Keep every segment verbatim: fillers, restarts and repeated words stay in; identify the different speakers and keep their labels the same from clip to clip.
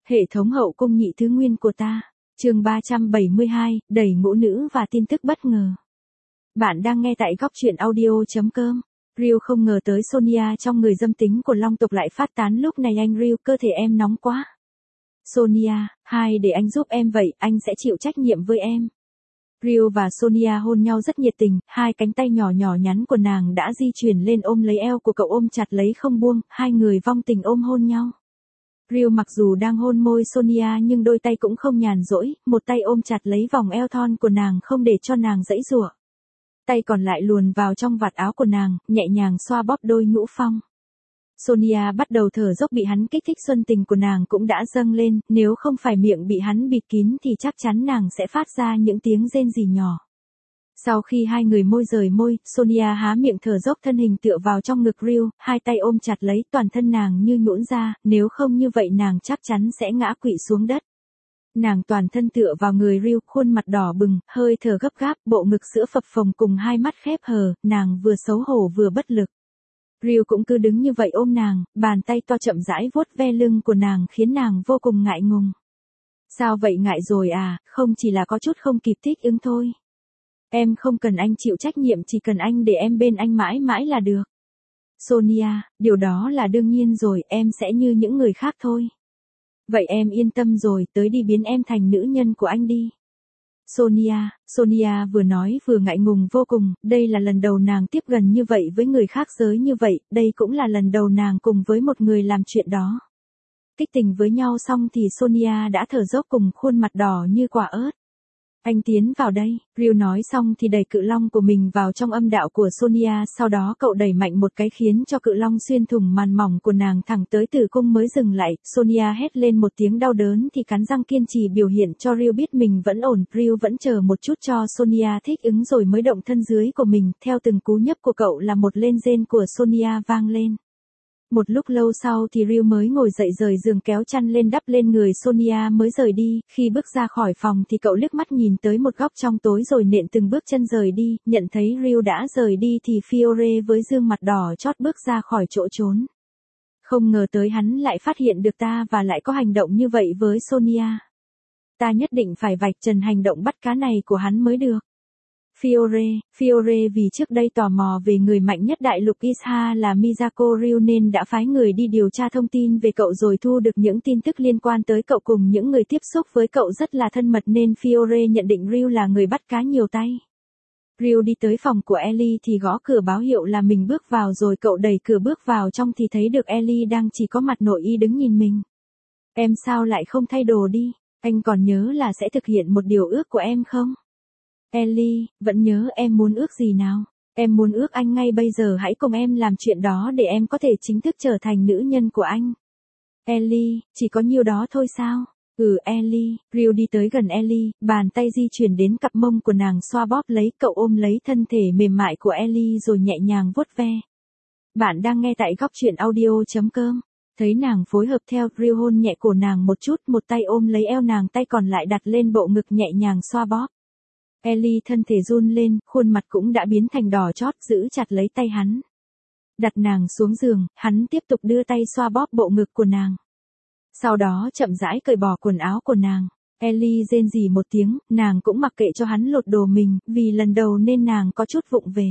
Speaker 1: Hệ thống hậu cung nhị thứ nguyên của ta. Chương ba trăm bảy mươi hai, đẩy ngũ nữ và tin tức bất ngờ. Bạn đang nghe tại góc truyện audio chấm com. Ryu không ngờ tới Sonia trong người dâm tính của Long tộc lại phát tán lúc này. Anh Ryu, cơ thể em nóng quá. Sonia, hai để anh giúp em vậy, anh sẽ chịu trách nhiệm với em. Ryu và Sonia hôn nhau rất nhiệt tình, hai cánh tay nhỏ nhỏ nhắn của nàng đã di chuyển lên ôm lấy eo của cậu, ôm chặt lấy không buông, hai người vong tình ôm hôn nhau. Ryu mặc dù đang hôn môi Sonia nhưng đôi tay cũng không nhàn rỗi, một tay ôm chặt lấy vòng eo thon của nàng không để cho nàng giãy giụa. Tay còn lại luồn vào trong vạt áo của nàng, nhẹ nhàng xoa bóp đôi nhũ phong. Sonia bắt đầu thở dốc, bị hắn kích thích, xuân tình của nàng cũng đã dâng lên, nếu không phải miệng bị hắn bịt kín thì chắc chắn nàng sẽ phát ra những tiếng rên rỉ nhỏ. Sau khi hai người môi rời môi, Sonia há miệng thở dốc, thân hình tựa vào trong ngực Ryu, hai tay ôm chặt lấy, toàn thân nàng như nhũn ra, nếu không như vậy nàng chắc chắn sẽ ngã quỵ xuống đất. Nàng toàn thân tựa vào người Ryu, khuôn mặt đỏ bừng, hơi thở gấp gáp, bộ ngực sữa phập phồng cùng hai mắt khép hờ, nàng vừa xấu hổ vừa bất lực. Ryu cũng cứ đứng như vậy ôm nàng, bàn tay to chậm rãi vuốt ve lưng của nàng khiến nàng vô cùng ngại ngùng. Sao vậy, ngại rồi à? Không, chỉ là có chút không kịp thích ứng thôi. Em không cần anh chịu trách nhiệm, chỉ cần anh để em bên anh mãi mãi là được. Sonia, điều đó là đương nhiên rồi, em sẽ như những người khác thôi. Vậy em yên tâm rồi, tới đi, biến em thành nữ nhân của anh đi. Sonia, Sonia vừa nói vừa ngại ngùng vô cùng, đây là lần đầu nàng tiếp gần như vậy với người khác giới như vậy, đây cũng là lần đầu nàng cùng với một người làm chuyện đó. Kích tình với nhau xong thì Sonia đã thở dốc cùng khuôn mặt đỏ như quả ớt. Anh tiến vào đây, Ryu nói xong thì đẩy cự long của mình vào trong âm đạo của Sonia, sau đó cậu đẩy mạnh một cái khiến cho cự long xuyên thủng màn mỏng của nàng thẳng tới tử cung mới dừng lại. Sonia hét lên một tiếng đau đớn thì cắn răng kiên trì biểu hiện cho Ryu biết mình vẫn ổn. Ryu vẫn chờ một chút cho Sonia thích ứng rồi mới động thân dưới của mình, theo từng cú nhấp của cậu là một lên rên của Sonia vang lên. Một lúc lâu sau thì Ryu mới ngồi dậy, rời giường, kéo chăn lên đắp lên người Sonia mới rời đi. Khi bước ra khỏi phòng thì cậu liếc mắt nhìn tới một góc trong tối rồi nện từng bước chân rời đi. Nhận thấy Ryu đã rời đi thì Fiore với gương mặt đỏ chót bước ra khỏi chỗ trốn. Không ngờ tới hắn lại phát hiện được ta và lại có hành động như vậy với Sonia. Ta nhất định phải vạch trần hành động bắt cá này của hắn mới được. Fiore, Fiore vì trước đây tò mò về người mạnh nhất đại lục Isha là Miyako Ryu nên đã phái người đi điều tra thông tin về cậu rồi thu được những tin tức liên quan tới cậu cùng những người tiếp xúc với cậu rất là thân mật nên Fiore nhận định Ryu là người bắt cá nhiều tay. Ryu đi tới phòng của Ellie thì gõ cửa báo hiệu là mình bước vào rồi cậu đẩy cửa bước vào trong thì thấy được Ellie đang chỉ có mặt nội y đứng nhìn mình. Em sao lại không thay đồ đi, anh còn nhớ là sẽ thực hiện một điều ước của em không? Ellie, vẫn nhớ. Em muốn ước gì nào? Em muốn ước anh ngay bây giờ hãy cùng em làm chuyện đó để em có thể chính thức trở thành nữ nhân của anh. Ellie, chỉ có nhiêu đó thôi sao? Ừ Ellie. Ryu đi tới gần Ellie, bàn tay di chuyển đến cặp mông của nàng xoa bóp lấy, cậu ôm lấy thân thể mềm mại của Ellie rồi nhẹ nhàng vuốt ve. Bạn đang nghe tại góc truyện audio chấm com. Thấy nàng phối hợp theo, Ryu hôn nhẹ cổ nàng một chút, một tay ôm lấy eo nàng, tay còn lại đặt lên bộ ngực nhẹ nhàng xoa bóp. Ellie thân thể run lên, khuôn mặt cũng đã biến thành đỏ chót, giữ chặt lấy tay hắn. Đặt nàng xuống giường, hắn tiếp tục đưa tay xoa bóp bộ ngực của nàng. Sau đó chậm rãi cởi bỏ quần áo của nàng. Ellie rên rỉ một tiếng, nàng cũng mặc kệ cho hắn lột đồ mình, vì lần đầu nên nàng có chút vụng về.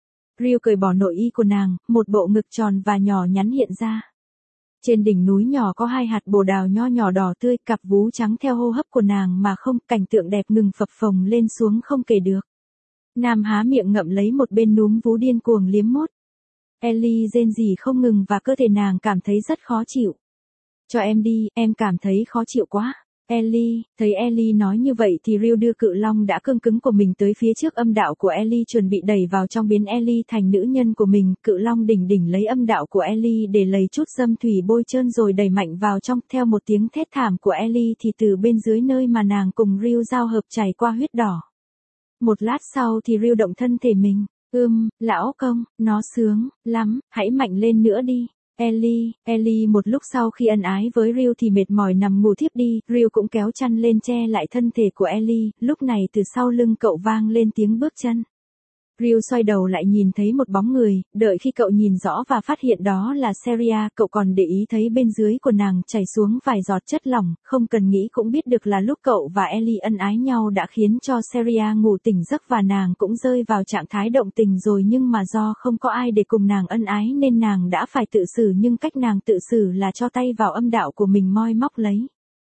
Speaker 1: Ryu cởi bỏ nội y của nàng, một bộ ngực tròn và nhỏ nhắn hiện ra. Trên đỉnh núi nhỏ có hai hạt bồ đào nho nhỏ đỏ tươi, cặp vú trắng theo hô hấp của nàng mà không, cảnh tượng đẹp ngừng phập phồng lên xuống không kể được. Nam há miệng ngậm lấy một bên núm vú điên cuồng liếm mốt. Ellie rên rỉ không ngừng và cơ thể nàng cảm thấy rất khó chịu. Cho em đi, em cảm thấy khó chịu quá. Ellie, thấy Ellie nói như vậy thì Ryu đưa cự long đã cương cứng của mình tới phía trước âm đạo của Ellie chuẩn bị đẩy vào trong biến Ellie thành nữ nhân của mình. Cự long đỉnh đỉnh lấy âm đạo của Ellie để lấy chút dâm thủy bôi trơn rồi đẩy mạnh vào trong. Theo một tiếng thét thảm của Ellie thì từ bên dưới nơi mà nàng cùng Ryu giao hợp chảy qua huyết đỏ. Một lát sau thì Ryu động thân thể mình. Ưm, lão công, nó sướng lắm, hãy mạnh lên nữa đi. Ellie, Ellie một lúc sau khi ân ái với Ryu thì mệt mỏi nằm ngủ thiếp đi, Ryu cũng kéo chăn lên che lại thân thể của Ellie, lúc này từ sau lưng cậu vang lên tiếng bước chân. Ryu xoay đầu lại nhìn thấy một bóng người, đợi khi cậu nhìn rõ và phát hiện đó là Seria, cậu còn để ý thấy bên dưới của nàng chảy xuống vài giọt chất lỏng, không cần nghĩ cũng biết được là lúc cậu và Ellie ân ái nhau đã khiến cho Seria ngủ tỉnh giấc và nàng cũng rơi vào trạng thái động tình rồi, nhưng mà do không có ai để cùng nàng ân ái nên nàng đã phải tự xử, nhưng cách nàng tự xử là cho tay vào âm đạo của mình moi móc lấy.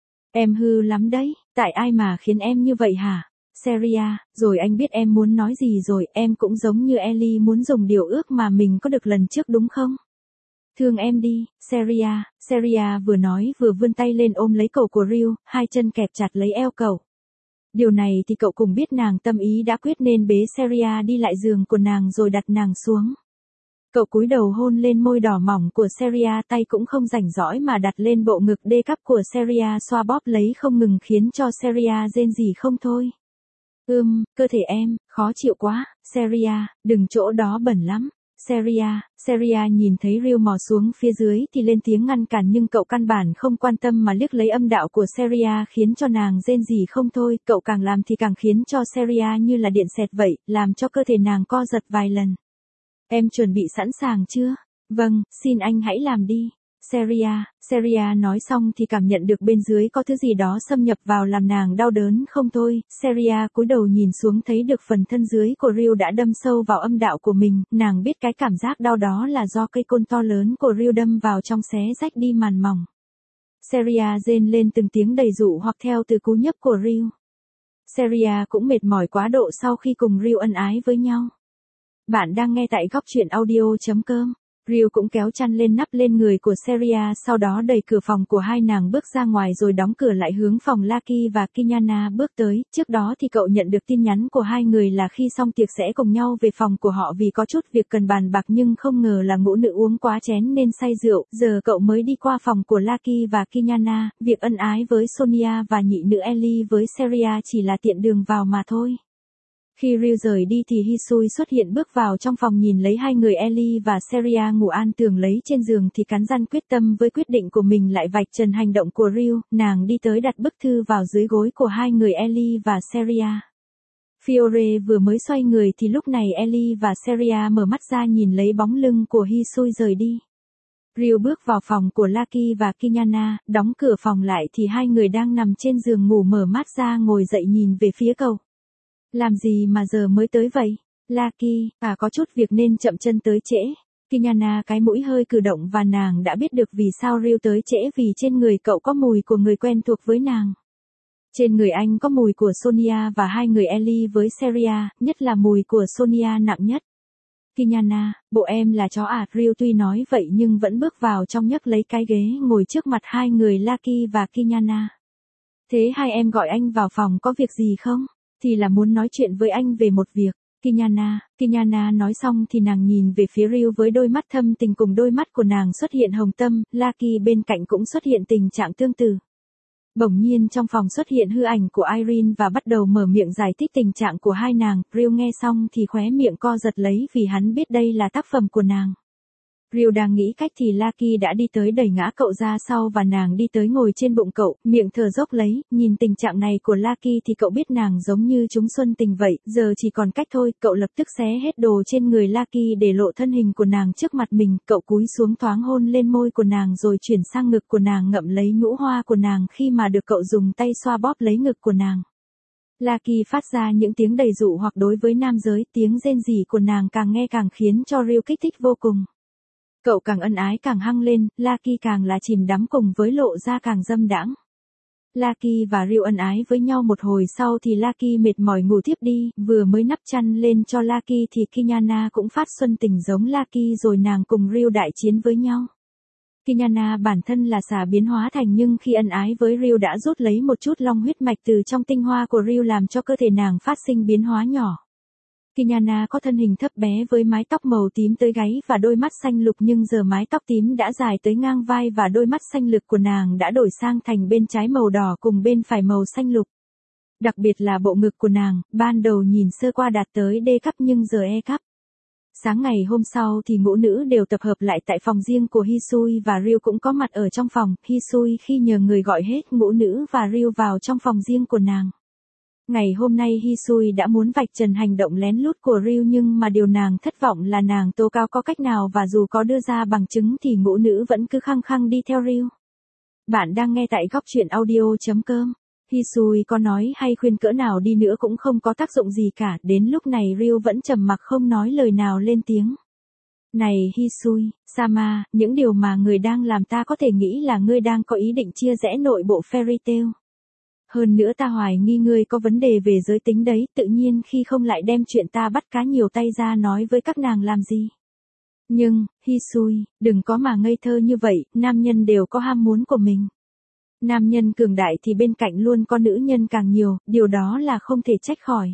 Speaker 1: Em hư lắm đấy, tại ai mà khiến em như vậy hả? Seria, rồi anh biết em muốn nói gì rồi, em cũng giống như Ellie muốn dùng điều ước mà mình có được lần trước đúng không? Thương em đi, Seria. Seria vừa nói vừa vươn tay lên ôm lấy cổ của Ryu, hai chân kẹp chặt lấy eo cậu. Điều này thì cậu cùng biết nàng tâm ý đã quyết nên bế Seria đi lại giường của nàng rồi đặt nàng xuống. Cậu cúi đầu hôn lên môi đỏ mỏng của Seria, tay cũng không rảnh rõi mà đặt lên bộ ngực đê cắp của Seria, xoa bóp lấy không ngừng khiến cho Seria rên rỉ không thôi. Ưm, cơ thể em, khó chịu quá, Seria, đừng, chỗ đó bẩn lắm. Seria, Seria nhìn thấy Ryu mò xuống phía dưới thì lên tiếng ngăn cản, nhưng cậu căn bản không quan tâm mà liếc lấy âm đạo của Seria khiến cho nàng rên rỉ không thôi, cậu càng làm thì càng khiến cho Seria như là điện xẹt vậy, làm cho cơ thể nàng co giật vài lần. Em chuẩn bị sẵn sàng chưa? Vâng, xin anh hãy làm đi. Seria, Seria nói xong thì cảm nhận được bên dưới có thứ gì đó xâm nhập vào làm nàng đau đớn không thôi. Seria cúi đầu nhìn xuống thấy được phần thân dưới của Ryu đã đâm sâu vào âm đạo của mình, nàng biết cái cảm giác đau đó là do cây côn to lớn của Ryu đâm vào trong xé rách đi màn mỏng. Seria rên lên từng tiếng đầy dụ hoặc theo từ cú nhấp của Ryu. Seria cũng mệt mỏi quá độ sau khi cùng Ryu ân ái với nhau. Bạn đang nghe tại góc truyện audio chấm com. Ryu cũng kéo chăn lên nắp lên người của Seria, sau đó đẩy cửa phòng của hai nàng bước ra ngoài rồi đóng cửa lại hướng phòng Lucky và Kinyana bước tới. Trước đó thì cậu nhận được tin nhắn của hai người là khi xong tiệc sẽ cùng nhau về phòng của họ vì có chút việc cần bàn bạc, nhưng không ngờ là ngũ nữ uống quá chén nên say rượu, giờ cậu mới đi qua phòng của Lucky và Kinyana, việc ân ái với Sonia và nhị nữ Ellie với Seria chỉ là tiện đường vào mà thôi. Khi Ryu rời đi thì Hisui xuất hiện bước vào trong phòng, nhìn lấy hai người Ellie và Seria ngủ an tường lấy trên giường thì cắn răng quyết tâm với quyết định của mình, lại vạch trần hành động của Ryu, nàng đi tới đặt bức thư vào dưới gối của hai người Ellie và Seria. Fiore vừa mới xoay người thì lúc này Ellie và Seria mở mắt ra nhìn lấy bóng lưng của Hisui rời đi. Ryu bước vào phòng của Lucky và Kinyana, đóng cửa phòng lại thì hai người đang nằm trên giường ngủ mở mắt ra ngồi dậy nhìn về phía cậu. Làm gì mà giờ mới tới vậy? Lucky, à có chút việc nên chậm chân tới trễ. Kinyana cái mũi hơi cử động và nàng đã biết được vì sao Ryu tới trễ, vì trên người cậu có mùi của người quen thuộc với nàng. Trên người anh có mùi của Sonia và hai người Ellie với Seria, nhất là mùi của Sonia nặng nhất. Kinyana, bộ em là chó à? Ryu tuy nói vậy nhưng vẫn bước vào trong nhấc lấy cái ghế ngồi trước mặt hai người Lucky và Kinyana. Thế hai em gọi anh vào phòng có việc gì không? Thì là muốn nói chuyện với anh về một việc. Kinyana, Kinyana nói xong thì nàng nhìn về phía Ryu với đôi mắt thâm tình, cùng đôi mắt của nàng xuất hiện hồng tâm, Lucky bên cạnh cũng xuất hiện tình trạng tương tự. Bỗng nhiên trong phòng xuất hiện hư ảnh của Irene và bắt đầu mở miệng giải thích tình trạng của hai nàng, Ryu nghe xong thì khóe miệng co giật lấy vì hắn biết đây là tác phẩm của nàng. Ryu đang nghĩ cách thì Lucky đã đi tới đẩy ngã cậu ra sau và nàng đi tới ngồi trên bụng cậu, miệng thở dốc lấy, nhìn tình trạng này của Lucky thì cậu biết nàng giống như chúng xuân tình vậy, giờ chỉ còn cách thôi, cậu lập tức xé hết đồ trên người Lucky để lộ thân hình của nàng trước mặt mình, cậu cúi xuống thoáng hôn lên môi của nàng rồi chuyển sang ngực của nàng ngậm lấy nhũ hoa của nàng khi mà được cậu dùng tay xoa bóp lấy ngực của nàng. Lucky phát ra những tiếng đầy dụ hoặc đối với nam giới, tiếng rên rỉ của nàng càng nghe càng khiến cho Ryu kích thích vô cùng. Cậu càng ân ái càng hăng lên, Lucky càng là chìm đắm cùng với lộ ra càng dâm đãng. Lucky và Ryu ân ái với nhau một hồi sau thì Lucky mệt mỏi ngủ tiếp đi, vừa mới nắp chăn lên cho Lucky thì Kinyana cũng phát xuân tình giống Lucky rồi nàng cùng Ryu đại chiến với nhau. Kinyana bản thân là xà biến hóa thành, nhưng khi ân ái với Ryu đã rút lấy một chút long huyết mạch từ trong tinh hoa của Ryu làm cho cơ thể nàng phát sinh biến hóa nhỏ. Kinyana có thân hình thấp bé với mái tóc màu tím tới gáy và đôi mắt xanh lục, nhưng giờ mái tóc tím đã dài tới ngang vai và đôi mắt xanh lục của nàng đã đổi sang thành bên trái màu đỏ cùng bên phải màu xanh lục. Đặc biệt là bộ ngực của nàng, ban đầu nhìn sơ qua đạt tới D cấp nhưng giờ E cấp. Sáng ngày hôm sau thì ngũ nữ đều tập hợp lại tại phòng riêng của Hisui và Ryu cũng có mặt ở trong phòng. Hisui khi nhờ người gọi hết ngũ nữ và Ryu vào trong phòng riêng của nàng. Ngày hôm nay Hisui đã muốn vạch trần hành động lén lút của Ryu nhưng mà điều nàng thất vọng là nàng tố cáo có cách nào và dù có đưa ra bằng chứng thì ngũ nữ vẫn cứ khăng khăng đi theo Ryu. Bạn đang nghe tại góc truyện audio.com. Hisui có nói hay khuyên cỡ nào đi nữa cũng không có tác dụng gì cả, đến lúc này Ryu vẫn trầm mặc không nói lời nào lên tiếng. Này Hisui, Sama, những điều mà người đang làm ta có thể nghĩ là ngươi đang có ý định chia rẽ nội bộ Fairy Tail. Hơn nữa ta hoài nghi ngươi có vấn đề về giới tính đấy, tự nhiên khi không lại đem chuyện ta bắt cá nhiều tay ra nói với các nàng làm gì. Nhưng, Hisui, đừng có mà ngây thơ như vậy, nam nhân đều có ham muốn của mình. Nam nhân cường đại thì bên cạnh luôn có nữ nhân càng nhiều, điều đó là không thể trách khỏi.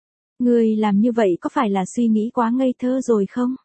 Speaker 1: Ngươi làm như vậy có phải là suy nghĩ quá ngây thơ rồi không?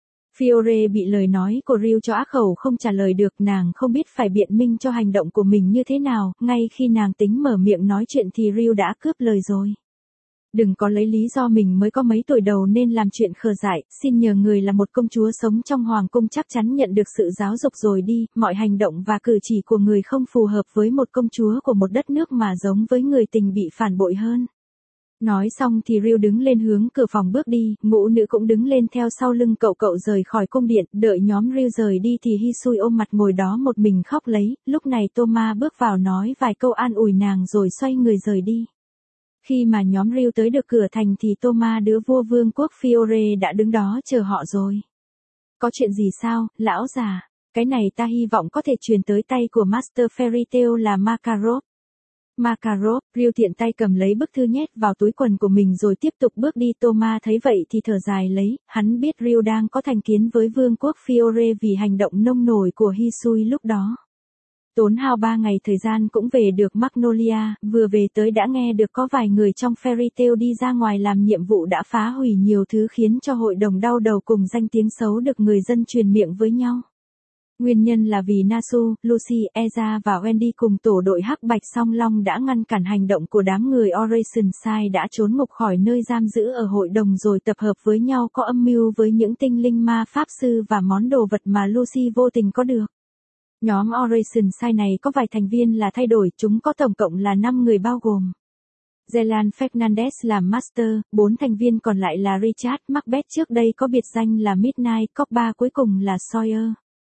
Speaker 1: Fiore bị lời nói của Ryu cho ác khẩu không trả lời được, nàng không biết phải biện minh cho hành động của mình như thế nào, ngay khi nàng tính mở miệng nói chuyện thì Ryu đã cướp lời rồi. Đừng có lấy lý do mình mới có mấy tuổi đầu nên làm chuyện khờ dại, xin nhờ người là một công chúa sống trong hoàng cung chắc chắn nhận được sự giáo dục rồi đi, mọi hành động và cử chỉ của người không phù hợp với một công chúa của một đất nước mà giống với người tình bị phản bội hơn. Nói xong thì Ryu đứng lên hướng cửa phòng bước đi, ngũ nữ cũng đứng lên theo sau lưng cậu cậu rời khỏi cung điện, đợi nhóm Ryu rời đi thì Hisui ôm mặt ngồi đó một mình khóc lấy, lúc này Toma bước vào nói vài câu an ủi nàng rồi xoay người rời đi. Khi mà nhóm Ryu tới được cửa thành thì Toma đứa vua vương quốc Fiore đã đứng đó chờ họ rồi. Có chuyện gì sao, lão già? Cái này ta hy vọng có thể truyền tới tay của Master Fairy Tail là Makarov. Makarov, Ryu tiện tay cầm lấy bức thư nhét vào túi quần của mình rồi tiếp tục bước đi. Toma thấy vậy thì thở dài lấy, hắn biết Ryu đang có thành kiến với vương quốc Fiore vì hành động nông nổi của Hisui lúc đó. Tốn hao ba ngày thời gian cũng về được Magnolia, vừa về tới đã nghe được có vài người trong Fairy Tail đi ra ngoài làm nhiệm vụ đã phá hủy nhiều thứ khiến cho hội đồng đau đầu cùng danh tiếng xấu được người dân truyền miệng với nhau. Nguyên nhân là vì Nasu, Lucy, Eza và Wendy cùng tổ đội hắc bạch song long đã ngăn cản hành động của đám người Operation Sai đã trốn ngục khỏi nơi giam giữ ở hội đồng rồi tập hợp với nhau có âm mưu với những tinh linh ma pháp sư và món đồ vật mà Lucy vô tình có được. Nhóm Operation Sai này có vài thành viên là thay đổi, chúng có tổng cộng là năm người bao gồm Zelan Fernandez làm Master, bốn thành viên còn lại là Richard Macbeth trước đây có biệt danh là Midnight Cop, cuối cùng là Sawyer.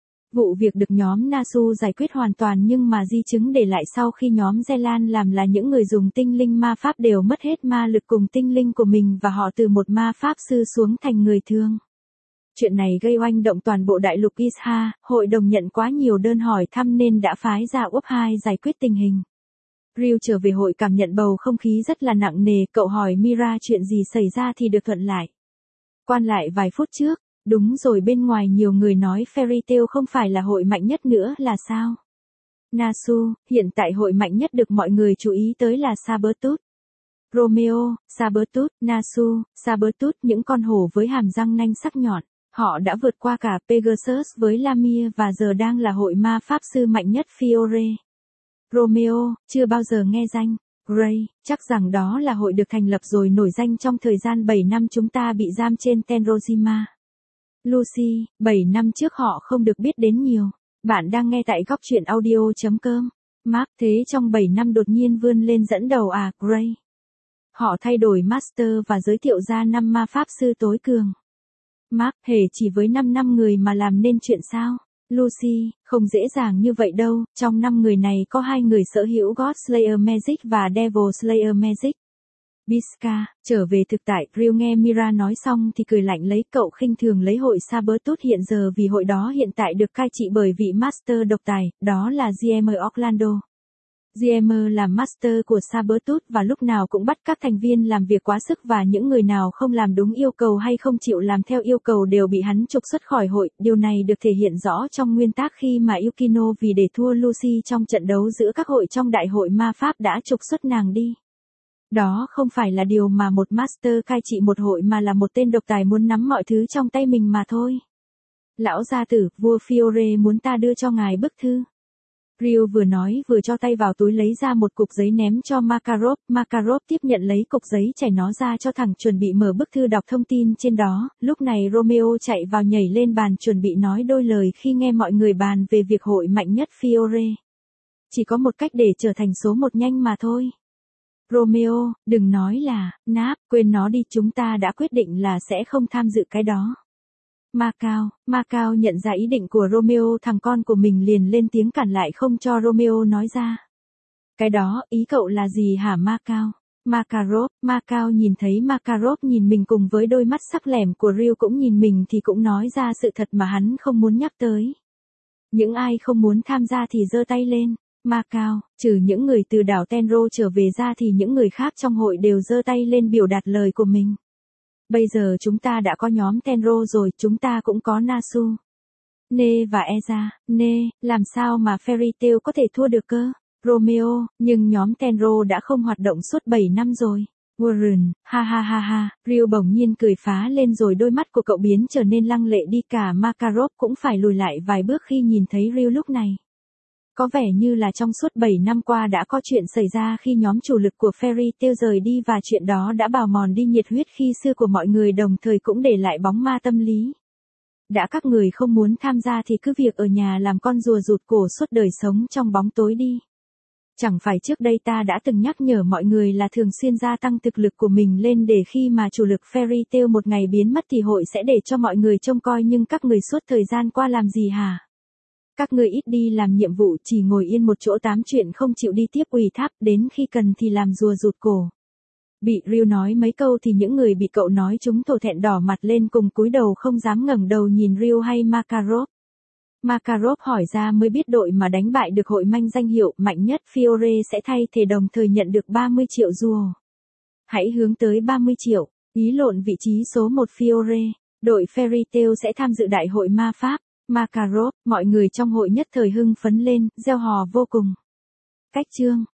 Speaker 1: Vụ việc được nhóm Nasu giải quyết hoàn toàn nhưng mà di chứng để lại sau khi nhóm Zelan làm là những người dùng tinh linh ma pháp đều mất hết ma lực cùng tinh linh của mình và họ từ một ma pháp sư xuống thành người thường. Chuyện này gây oanh động toàn bộ đại lục Isha, hội đồng nhận quá nhiều đơn hỏi thăm nên đã phái ra úp hai giải quyết tình hình. Ryu trở về hội cảm nhận bầu không khí rất là nặng nề, cậu hỏi Mira chuyện gì xảy ra thì được thuận lại. Quan lại vài phút trước, đúng rồi bên ngoài nhiều người nói Fairy Tail không phải là hội mạnh nhất nữa là sao? Nasu, hiện tại hội mạnh nhất được mọi người chú ý tới là Sabertooth. Romeo, Sabertooth, Nasu, Sabertooth những con hổ với hàm răng nanh sắc nhọn. Họ đã vượt qua cả Pegasus với Lamia và giờ đang là hội ma pháp sư mạnh nhất Fiore. Romeo, chưa bao giờ nghe danh. Gray, chắc rằng đó là hội được thành lập rồi nổi danh trong thời gian bảy năm chúng ta bị giam trên Tenrojima. Lucy, bảy năm trước họ không được biết đến nhiều. Bạn đang nghe tại góc truyện audio.com. Mark thế trong bảy năm đột nhiên vươn lên dẫn đầu à, Gray. Họ thay đổi Master và giới thiệu ra năm ma pháp sư tối cường. Mark, hề chỉ với năm năm người mà làm nên chuyện sao? Lucy, không dễ dàng như vậy đâu, trong năm người này có hai người sở hữu God Slayer Magic và Devil Slayer Magic. Biska, trở về thực tại, Ryu nghe Mira nói xong thì cười lạnh lấy, cậu khinh thường lấy hội Sabertooth hiện giờ vì hội đó hiện tại được cai trị bởi vị Master độc tài, đó là giê em Orlando. giê em là Master của Sabertooth và lúc nào cũng bắt các thành viên làm việc quá sức và những người nào không làm đúng yêu cầu hay không chịu làm theo yêu cầu đều bị hắn trục xuất khỏi hội, điều này được thể hiện rõ trong nguyên tắc khi mà Yukino vì để thua Lucy trong trận đấu giữa các hội trong đại hội ma pháp đã trục xuất nàng đi. Đó không phải là điều mà một Master cai trị một hội mà là một tên độc tài muốn nắm mọi thứ trong tay mình mà thôi. Lão gia tử, vua Fiore muốn ta đưa cho ngài bức thư. Ryu vừa nói vừa cho tay vào túi lấy ra một cục giấy ném cho Makarov. Makarov tiếp nhận lấy cục giấy chảy nó ra cho thẳng chuẩn bị mở bức thư đọc thông tin trên đó. Lúc này Romeo chạy vào nhảy lên bàn chuẩn bị nói đôi lời khi nghe mọi người bàn về việc hội mạnh nhất Fiore. Chỉ có một cách để trở thành số một nhanh mà thôi. Romeo, đừng nói là, náp, quên nó đi, chúng ta đã quyết định là sẽ không tham dự cái đó. Macao, Macao nhận ra ý định của Romeo, thằng con của mình liền lên tiếng cản lại không cho Romeo nói ra. Cái đó, ý cậu là gì hả Macao? Makarov, Macao nhìn thấy Makarov nhìn mình cùng với đôi mắt sắc lẻm của Ryu cũng nhìn mình thì cũng nói ra sự thật mà hắn không muốn nhắc tới. Những ai không muốn tham gia thì giơ tay lên. Macao, trừ những người từ đảo Tenro trở về ra thì những người khác trong hội đều giơ tay lên biểu đạt lời của mình. Bây giờ chúng ta đã có nhóm Tenro rồi, chúng ta cũng có Nasu, Ne và Eza. Ne, làm sao mà Fairy Tail có thể thua được cơ? Romeo, nhưng nhóm Tenro đã không hoạt động suốt bảy năm rồi. Warren, ha ha ha ha, Ryu bỗng nhiên cười phá lên rồi đôi mắt của cậu biến trở nên lăng lệ đi, cả Makarov cũng phải lùi lại vài bước khi nhìn thấy Ryu lúc này. Có vẻ như là trong suốt bảy năm qua đã có chuyện xảy ra khi nhóm chủ lực của Fairy Tail rời đi và chuyện đó đã bào mòn đi nhiệt huyết khi xưa của mọi người, đồng thời cũng để lại bóng ma tâm lý. Đã các người không muốn tham gia thì cứ việc ở nhà làm con rùa rụt cổ suốt đời sống trong bóng tối đi. Chẳng phải trước đây ta đã từng nhắc nhở mọi người là thường xuyên gia tăng thực lực của mình lên để khi mà chủ lực Fairy Tail một ngày biến mất thì hội sẽ để cho mọi người trông coi, nhưng các người suốt thời gian qua làm gì hả? Các người ít đi làm nhiệm vụ, chỉ ngồi yên một chỗ tám chuyện không chịu đi tiếp ủy thác, đến khi cần thì làm rùa rụt cổ. Bị Ryu nói mấy câu thì những người bị cậu nói chúng thổ thẹn đỏ mặt lên cùng cúi đầu không dám ngẩng đầu nhìn Ryu hay Makarov. Makarov hỏi ra mới biết đội mà đánh bại được hội manh danh hiệu mạnh nhất Fiore sẽ thay thế đồng thời nhận được ba mươi triệu rùa. Hãy hướng tới ba mươi triệu, ý lộn vị trí số một Fiore. Đội Fairy Tail sẽ tham dự đại hội ma pháp. Makarov, mọi người trong hội nhất thời hưng phấn lên, reo hò vô cùng. Cách chương